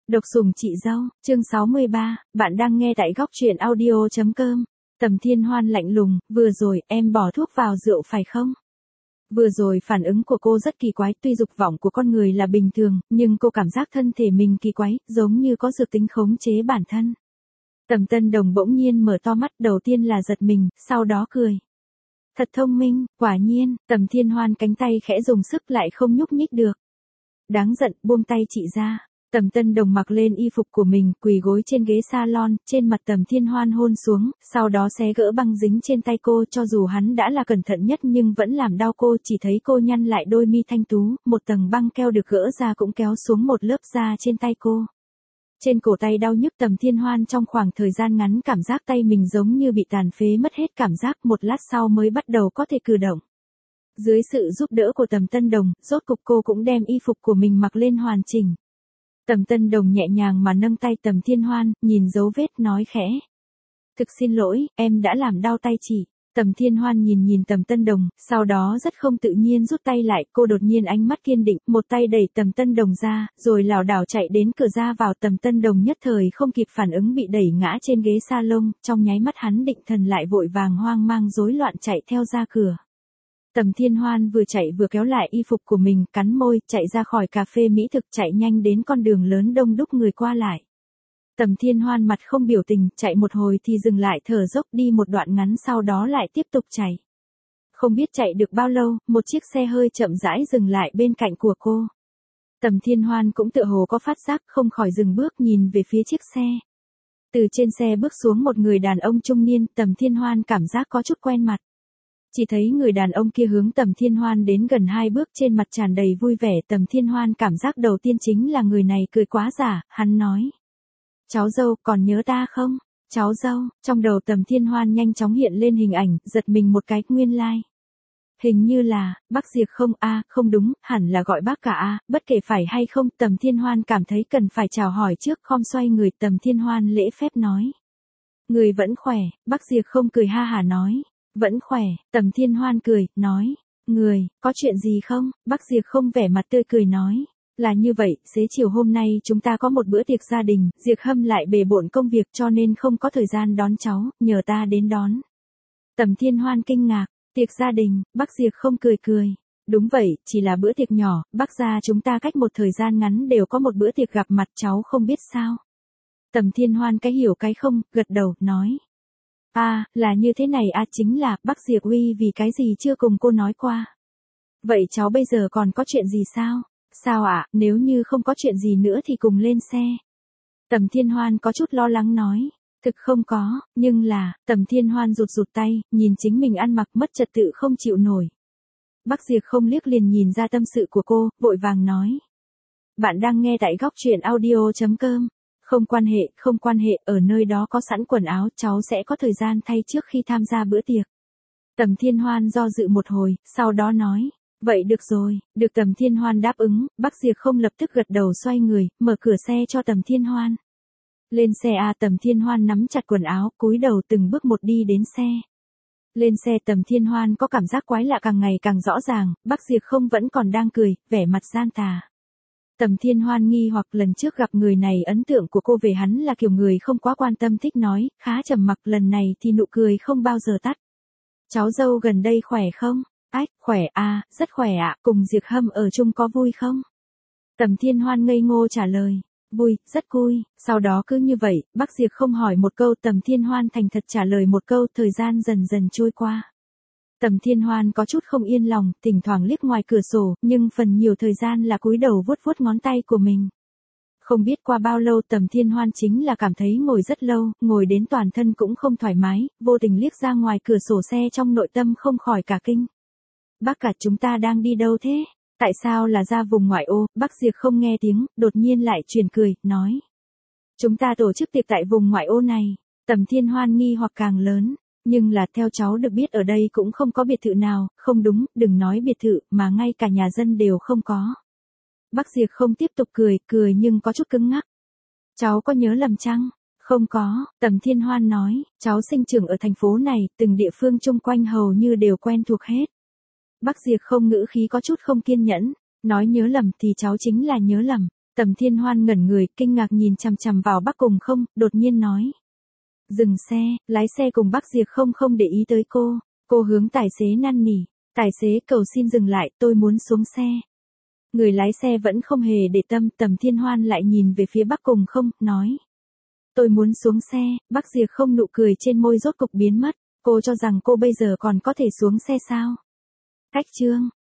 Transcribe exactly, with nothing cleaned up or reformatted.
Độc sủng chị dâu, chương sáu mươi ba, bạn đang nghe tại góc truyện audio chấm com. Tầm Thiên Hoan lạnh lùng, vừa rồi em bỏ thuốc vào rượu phải không? Vừa rồi phản ứng của cô rất kỳ quái, tuy dục vọng của con người là bình thường, nhưng cô cảm giác thân thể mình kỳ quái, giống như có dược tính khống chế bản thân. Tầm Tân Đồng bỗng nhiên mở to mắt, đầu tiên là giật mình, sau đó cười. Thật thông minh, quả nhiên. Tầm Thiên Hoan cánh tay khẽ dùng sức lại không nhúc nhích được. Đáng giận, buông tay chị ra. Tầm Tân Đồng mặc lên y phục của mình, quỳ gối trên ghế salon, trên mặt Tầm Thiên Hoan hôn xuống, sau đó xé gỡ băng dính trên tay cô, cho dù hắn đã là cẩn thận nhất nhưng vẫn làm đau cô, chỉ thấy cô nhăn lại đôi mi thanh tú, một tầng băng keo được gỡ ra cũng kéo xuống một lớp da trên tay cô. Trên cổ tay đau nhức, Tầm Thiên Hoan trong khoảng thời gian ngắn cảm giác tay mình giống như bị tàn phế, mất hết cảm giác, một lát sau mới bắt đầu có thể cử động. Dưới sự giúp đỡ của Tầm Tân Đồng, rốt cục cô cũng đem y phục của mình mặc lên hoàn chỉnh. Tầm Tân Đồng nhẹ nhàng mà nâng tay Tầm Thiên Hoan, nhìn dấu vết nói khẽ. Thực xin lỗi, em đã làm đau tay chị. Tầm Thiên Hoan nhìn nhìn Tầm Tân Đồng, sau đó rất không tự nhiên rút tay lại, cô đột nhiên ánh mắt kiên định, một tay đẩy Tầm Tân Đồng ra, rồi lảo đảo chạy đến cửa ra vào. Tầm Tân Đồng nhất thời không kịp phản ứng, bị đẩy ngã trên ghế salon, trong nháy mắt hắn định thần lại, vội vàng hoang mang rối loạn chạy theo ra cửa. Tầm Thiên Hoan vừa chạy vừa kéo lại y phục của mình, cắn môi, chạy ra khỏi cà phê mỹ thực, chạy nhanh đến con đường lớn đông đúc người qua lại. Tầm Thiên Hoan mặt không biểu tình, chạy một hồi thì dừng lại thở dốc, đi một đoạn ngắn sau đó lại tiếp tục chạy. Không biết chạy được bao lâu, một chiếc xe hơi chậm rãi dừng lại bên cạnh của cô. Tầm Thiên Hoan cũng tựa hồ có phát giác, không khỏi dừng bước nhìn về phía chiếc xe. Từ trên xe bước xuống một người đàn ông trung niên, Tầm Thiên Hoan cảm giác có chút quen mặt. Chỉ thấy người đàn ông kia hướng Tầm Thiên Hoan đến gần hai bước, trên mặt tràn đầy vui vẻ. Tầm Thiên Hoan cảm giác đầu tiên chính là người này cười quá giả, hắn nói. Cháu dâu, còn nhớ ta không? Cháu dâu, trong đầu Tầm Thiên Hoan nhanh chóng hiện lên hình ảnh, giật mình một cái, nguyên lai. Like. Hình như là, bác Diệp không a à, không đúng, hẳn là gọi bác cả a à, bất kể phải hay không, Tầm Thiên Hoan cảm thấy cần phải chào hỏi trước, khom xoay người, Tầm Thiên Hoan lễ phép nói. Người vẫn khỏe, bác Diệp không cười ha hả nói. Vẫn khỏe, Tầm Thiên Hoan cười, nói. Người, có chuyện gì không? Bác Diệp không vẻ mặt tươi cười nói. Là như vậy, xế chiều hôm nay chúng ta có một bữa tiệc gia đình, Diệp Hâm lại bề bộn công việc cho nên không có thời gian đón cháu, nhờ ta đến đón. Tầm Thiên Hoan kinh ngạc, tiệc gia đình, bác Diệp không cười cười. Đúng vậy, chỉ là bữa tiệc nhỏ, bác gia chúng ta cách một thời gian ngắn đều có một bữa tiệc gặp mặt, cháu không biết sao. Tầm Thiên Hoan cái hiểu cái không, gật đầu, nói. À, là như thế này à, chính là, bác Diệp uy vì cái gì chưa cùng cô nói qua. Vậy cháu bây giờ còn có chuyện gì sao? Sao ạ, à, nếu như không có chuyện gì nữa thì cùng lên xe. Tầm Thiên Hoan có chút lo lắng nói. Thực không có, nhưng là, Tầm Thiên Hoan rụt rụt tay, nhìn chính mình ăn mặc mất trật tự không chịu nổi. Bác Diệp không liếc liền nhìn ra tâm sự của cô, vội vàng nói. Bạn đang nghe tại góc truyện audio chấm com. Không quan hệ, không quan hệ, ở nơi đó có sẵn quần áo, cháu sẽ có thời gian thay trước khi tham gia bữa tiệc. Tầm Thiên Hoan do dự một hồi, sau đó nói, vậy được rồi, được. Tầm Thiên Hoan đáp ứng, bác Diệp không lập tức gật đầu, xoay người, mở cửa xe cho Tầm Thiên Hoan. Lên xe à, Tầm Thiên Hoan nắm chặt quần áo, cúi đầu từng bước một đi đến xe. Lên xe, Tầm Thiên Hoan có cảm giác quái lạ càng ngày càng rõ ràng, bác Diệp không vẫn còn đang cười, vẻ mặt gian tà. Tầm Thiên Hoan nghi hoặc, lần trước gặp người này ấn tượng của cô về hắn là kiểu người không quá quan tâm, thích nói, khá trầm mặc, lần này thì nụ cười không bao giờ tắt. Cháu dâu gần đây khỏe không? Ách, khỏe à, rất khỏe ạ, à, cùng Diệp Hâm ở chung có vui không? Tầm Thiên Hoan ngây ngô trả lời, vui, rất vui. Sau đó cứ như vậy, bác Diệp không hỏi một câu, Tầm Thiên Hoan thành thật trả lời một câu, thời gian dần dần trôi qua. Tầm Thiên Hoan có chút không yên lòng, thỉnh thoảng liếc ngoài cửa sổ, nhưng phần nhiều thời gian là cúi đầu vuốt vuốt ngón tay của mình. Không biết qua bao lâu Tầm Thiên Hoan chính là cảm thấy ngồi rất lâu, ngồi đến toàn thân cũng không thoải mái, vô tình liếc ra ngoài cửa sổ xe, trong nội tâm không khỏi cả kinh. Bác cả, chúng ta đang đi đâu thế? Tại sao là ra vùng ngoại ô? Bác Diệp không nghe tiếng, đột nhiên lại truyền cười, nói. Chúng ta tổ chức tiệc tại vùng ngoại ô này. Tầm Thiên Hoan nghi hoặc càng lớn. Nhưng là theo cháu được biết ở đây cũng không có biệt thự nào, không đúng, đừng nói biệt thự, mà ngay cả nhà dân đều không có. Bác Diệp không tiếp tục cười, cười nhưng có chút cứng ngắc. Cháu có nhớ lầm chăng? Không có, Tầm Thiên Hoan nói, cháu sinh trưởng ở thành phố này, từng địa phương chung quanh hầu như đều quen thuộc hết. Bác Diệp không ngữ khí có chút không kiên nhẫn, nói nhớ lầm thì cháu chính là nhớ lầm. Tầm Thiên Hoan ngẩn người, kinh ngạc nhìn chằm chằm vào Bắc Cùng Không, đột nhiên nói. Dừng xe, lái xe cùng Bắc Diệp Không không để ý tới cô. Cô hướng tài xế năn nỉ. Tài xế cầu xin dừng lại, tôi muốn xuống xe. Người lái xe vẫn không hề để tâm, Tầm Thiên Hoan lại nhìn về phía Bắc Cùng Không, nói. Tôi muốn xuống xe, Bắc Diệp Không nụ cười trên môi rốt cục biến mất. Cô cho rằng cô bây giờ còn có thể xuống xe sao? Cách chương.